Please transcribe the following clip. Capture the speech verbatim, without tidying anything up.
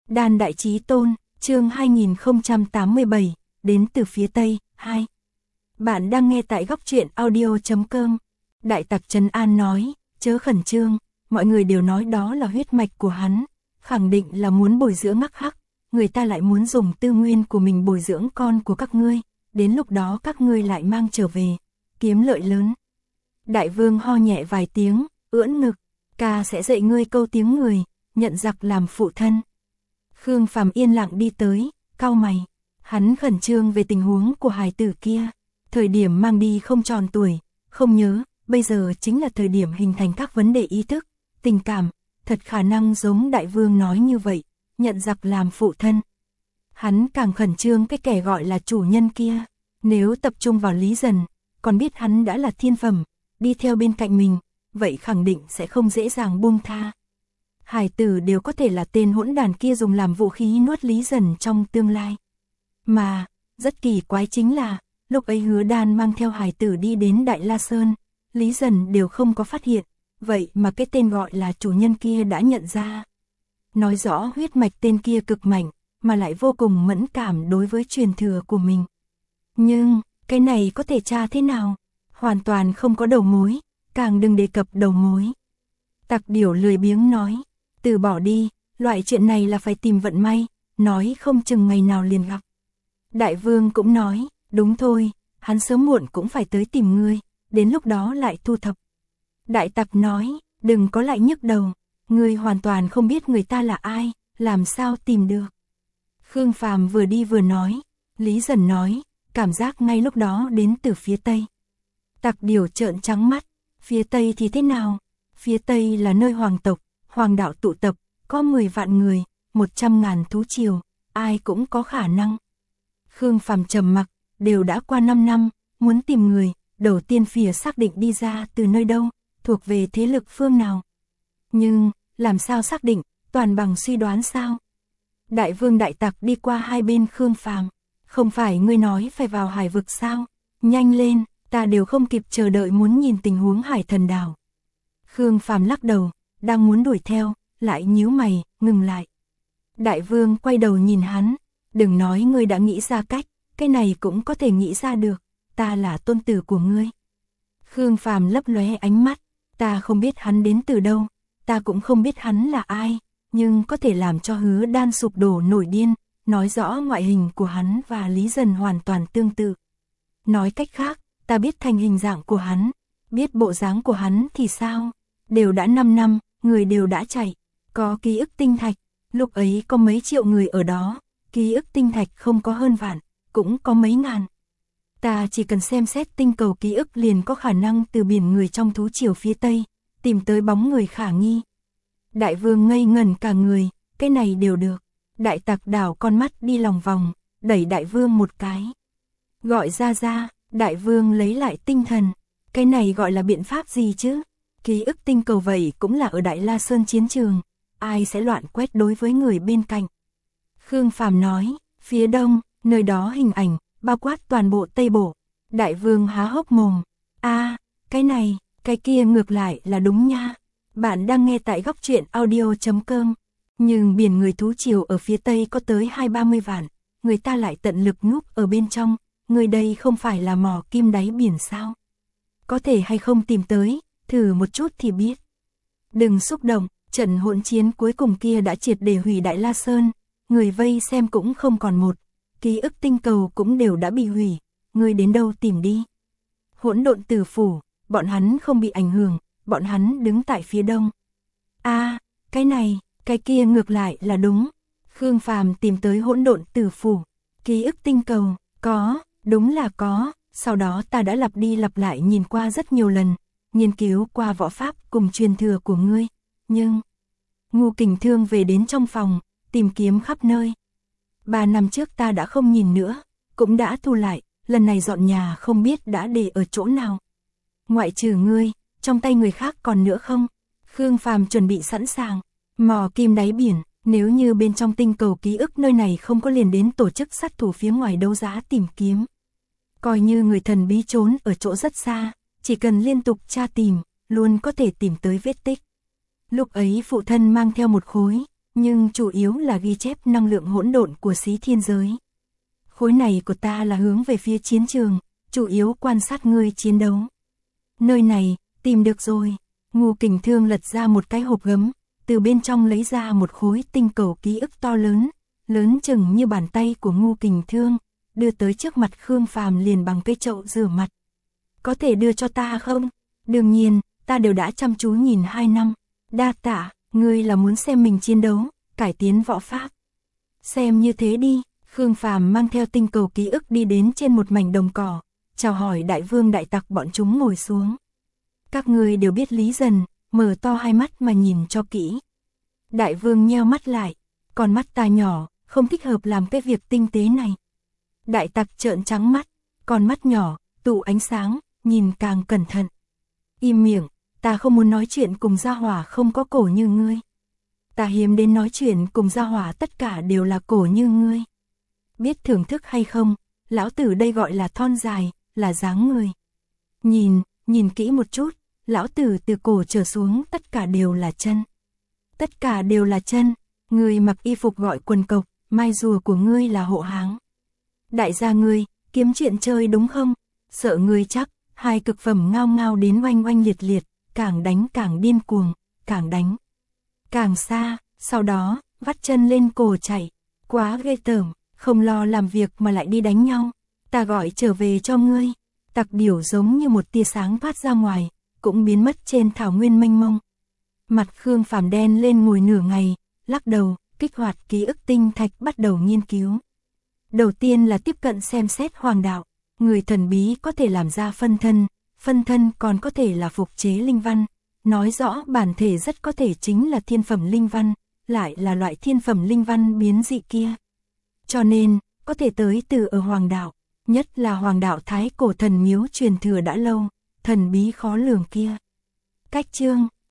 Đan Đại Chí Tôn, chương hai nghìn không trăm tám mươi bảy, đến từ phía Tây, hai. Bạn đang nghe tại góc truyện audio chấm com. Đại Tặc Trấn An nói, chớ khẩn trương, mọi người đều nói đó là huyết mạch của hắn, khẳng định là muốn bồi dưỡng ngắc hắc, người ta lại muốn dùng tư nguyên của mình bồi dưỡng con của các ngươi, đến lúc đó các ngươi lại mang trở về, kiếm lợi lớn. Đại Vương ho nhẹ vài tiếng, ưỡn ngực, ca sẽ dạy ngươi câu tiếng người, nhận giặc làm phụ thân. Khương Phàm yên lặng đi tới, cau mày, hắn khẩn trương về tình huống của hài tử kia, thời điểm mang đi không tròn tuổi, không nhớ, bây giờ chính là thời điểm hình thành các vấn đề ý thức, tình cảm, thật khả năng giống Đại Vương nói như vậy, nhận giặc làm phụ thân. Hắn càng khẩn trương cái kẻ gọi là chủ nhân kia, nếu tập trung vào Lý Dần, còn biết hắn đã là thiên phẩm, đi theo bên cạnh mình, vậy khẳng định sẽ không dễ dàng buông tha. Hải tử đều có thể là tên hỗn đàn kia dùng làm vũ khí nuốt Lý Dần trong tương lai. Mà, rất kỳ quái chính là, lúc ấy Hứa Đan mang theo hải tử đi đến Đại La Sơn, Lý Dần đều không có phát hiện, vậy mà cái tên gọi là chủ nhân kia đã nhận ra. Nói rõ huyết mạch tên kia cực mạnh, mà lại vô cùng mẫn cảm đối với truyền thừa của mình. Nhưng, cái này có thể tra thế nào? Hoàn toàn không có đầu mối, càng đừng đề cập đầu mối. Tặc Điểu lười biếng nói, từ bỏ đi, loại chuyện này là phải tìm vận may, nói không chừng ngày nào liền gặp. Đại Vương cũng nói, đúng thôi, hắn sớm muộn cũng phải tới tìm ngươi, đến lúc đó lại thu thập. Đại Tặc nói, đừng có lại nhức đầu, ngươi hoàn toàn không biết người ta là ai, làm sao tìm được. Khương Phàm vừa đi vừa nói, Lý Dần nói, cảm giác ngay lúc đó đến từ phía Tây. Tặc Điểu trợn trắng mắt, phía Tây thì thế nào? Phía Tây là nơi hoàng tộc, hoàng đạo tụ tập, có mười vạn người, một trăm ngàn thú triều, ai cũng có khả năng. Khương Phàm trầm mặc, đều đã qua năm năm, muốn tìm người, đầu tiên phía xác định đi ra từ nơi đâu, thuộc về thế lực phương nào. Nhưng, làm sao xác định, toàn bằng suy đoán sao? Đại Vương Đại Tặc đi qua hai bên Khương Phàm, không phải ngươi nói phải vào hải vực sao? Nhanh lên, ta đều không kịp chờ đợi muốn nhìn tình huống Hải Thần Đảo. Khương Phàm lắc đầu, đang muốn đuổi theo, lại nhíu mày, ngừng lại. Đại Vương quay đầu nhìn hắn, đừng nói ngươi đã nghĩ ra cách, cái này cũng có thể nghĩ ra được, ta là tôn tử của ngươi. Khương Phàm lấp lóe ánh mắt, ta không biết hắn đến từ đâu, ta cũng không biết hắn là ai, nhưng có thể làm cho Hứa Đan sụp đổ nổi điên, nói rõ ngoại hình của hắn và Lý Dần hoàn toàn tương tự. Nói cách khác, ta biết thành hình dạng của hắn, biết bộ dáng của hắn thì sao? Đều đã năm năm, người đều đã chạy, có ký ức tinh thạch, lúc ấy có mấy triệu người ở đó, ký ức tinh thạch không có hơn vạn, cũng có mấy ngàn. Ta chỉ cần xem xét tinh cầu ký ức liền có khả năng từ biển người trong thú triều phía Tây, tìm tới bóng người khả nghi. Đại Vương ngây ngẩn cả người, cái này đều được. Đại Tặc đảo con mắt đi lòng vòng, đẩy Đại Vương một cái. Gọi ra ra, Đại Vương lấy lại tinh thần, cái này gọi là biện pháp gì chứ? Ký ức tinh cầu vậy cũng là ở Đại La Sơn chiến trường, ai sẽ loạn quét đối với người bên cạnh. Khương Phàm nói, phía đông, nơi đó hình ảnh, bao quát toàn bộ Tây Bộ. Đại Vương há hốc mồm, a, cái này, cái kia ngược lại là đúng nha. Bạn đang nghe tại góc truyện audio chấm com. Nhưng biển người thú triều ở phía Tây có tới hai ba mươi vạn, người ta lại tận lực núp ở bên trong, người đây không phải là mỏ kim đáy biển sao? Có thể hay không tìm tới, thử một chút thì biết. Đừng xúc động, trận hỗn chiến cuối cùng kia đã triệt để hủy Đại La Sơn, người vây xem cũng không còn một, ký ức tinh cầu cũng đều đã bị hủy, người đến đâu tìm đi. Hỗn độn tử phủ, bọn hắn không bị ảnh hưởng, bọn hắn đứng tại phía đông. A, cái này, cái kia ngược lại là đúng. Khương Phàm tìm tới hỗn độn tử phủ, ký ức tinh cầu, có, đúng là có, sau đó ta đã lặp đi lặp lại nhìn qua rất nhiều lần, nghiên cứu qua võ pháp cùng truyền thừa của ngươi, nhưng Ngô Kình Thương về đến trong phòng, tìm kiếm khắp nơi. Ba năm trước ta đã không nhìn nữa, cũng đã thu lại, lần này dọn nhà không biết đã để ở chỗ nào. Ngoại trừ ngươi, trong tay người khác còn nữa không? Khương Phàm chuẩn bị sẵn sàng, mò kim đáy biển, nếu như bên trong tinh cầu ký ức nơi này không có liền đến tổ chức sát thủ phía ngoài đấu giá tìm kiếm. Coi như người thần bí trốn ở chỗ rất xa, chỉ cần liên tục tra tìm, luôn có thể tìm tới vết tích. Lúc ấy phụ thân mang theo một khối, nhưng chủ yếu là ghi chép năng lượng hỗn độn của xí thiên giới. Khối này của ta là hướng về phía chiến trường, chủ yếu quan sát ngươi chiến đấu. Nơi này, tìm được rồi. Ngô Kình Thương lật ra một cái hộp gấm, từ bên trong lấy ra một khối tinh cầu ký ức to lớn, lớn chừng như bàn tay của Ngô Kình Thương, đưa tới trước mặt Khương Phàm liền bằng cây chậu rửa mặt. Có thể đưa cho ta không? Đương nhiên, ta đều đã chăm chú nhìn hai năm. Đa tạ, ngươi là muốn xem mình chiến đấu, cải tiến võ pháp. Xem như thế đi. Khương Phàm mang theo tinh cầu ký ức đi đến trên một mảnh đồng cỏ, chào hỏi đại vương đại tặc bọn chúng ngồi xuống. Các ngươi đều biết Lý Dần, mở to hai mắt mà nhìn cho kỹ. Đại vương nheo mắt lại, con mắt ta nhỏ, không thích hợp làm cái việc tinh tế này. Đại tặc trợn trắng mắt, con mắt nhỏ, tụ ánh sáng, nhìn càng cẩn thận. Im miệng, ta không muốn nói chuyện cùng gia hỏa không có cổ như ngươi. Ta hiếm đến nói chuyện cùng gia hỏa tất cả đều là cổ như ngươi. Biết thưởng thức hay không, lão tử đây gọi là thon dài, là dáng người. Nhìn, nhìn kỹ một chút, lão tử từ cổ trở xuống tất cả đều là chân. Tất cả đều là chân, ngươi mặc y phục gọi quần cộc, mai rùa của ngươi là hộ háng. Đại gia ngươi, kiếm chuyện chơi đúng không? Sợ ngươi chắc, hai cực phẩm ngao ngao đến oanh oanh liệt liệt, càng đánh càng điên cuồng, càng đánh càng xa, sau đó, vắt chân lên cổ chạy. Quá ghê tởm, không lo làm việc mà lại đi đánh nhau. Ta gọi trở về cho ngươi. Tặc điểu giống như một tia sáng phát ra ngoài, cũng biến mất trên thảo nguyên mênh mông. Mặt Khương Phàm đen lên ngồi nửa ngày, lắc đầu, kích hoạt ký ức tinh thạch bắt đầu nghiên cứu. Đầu tiên là tiếp cận xem xét hoàng đạo, người thần bí có thể làm ra phân thân, phân thân còn có thể là phục chế linh văn, nói rõ bản thể rất có thể chính là thiên phẩm linh văn, lại là loại thiên phẩm linh văn biến dị kia. Cho nên, có thể tới từ ở hoàng đạo, nhất là hoàng đạo thái cổ thần miếu truyền thừa đã lâu, thần bí khó lường kia. Cách chương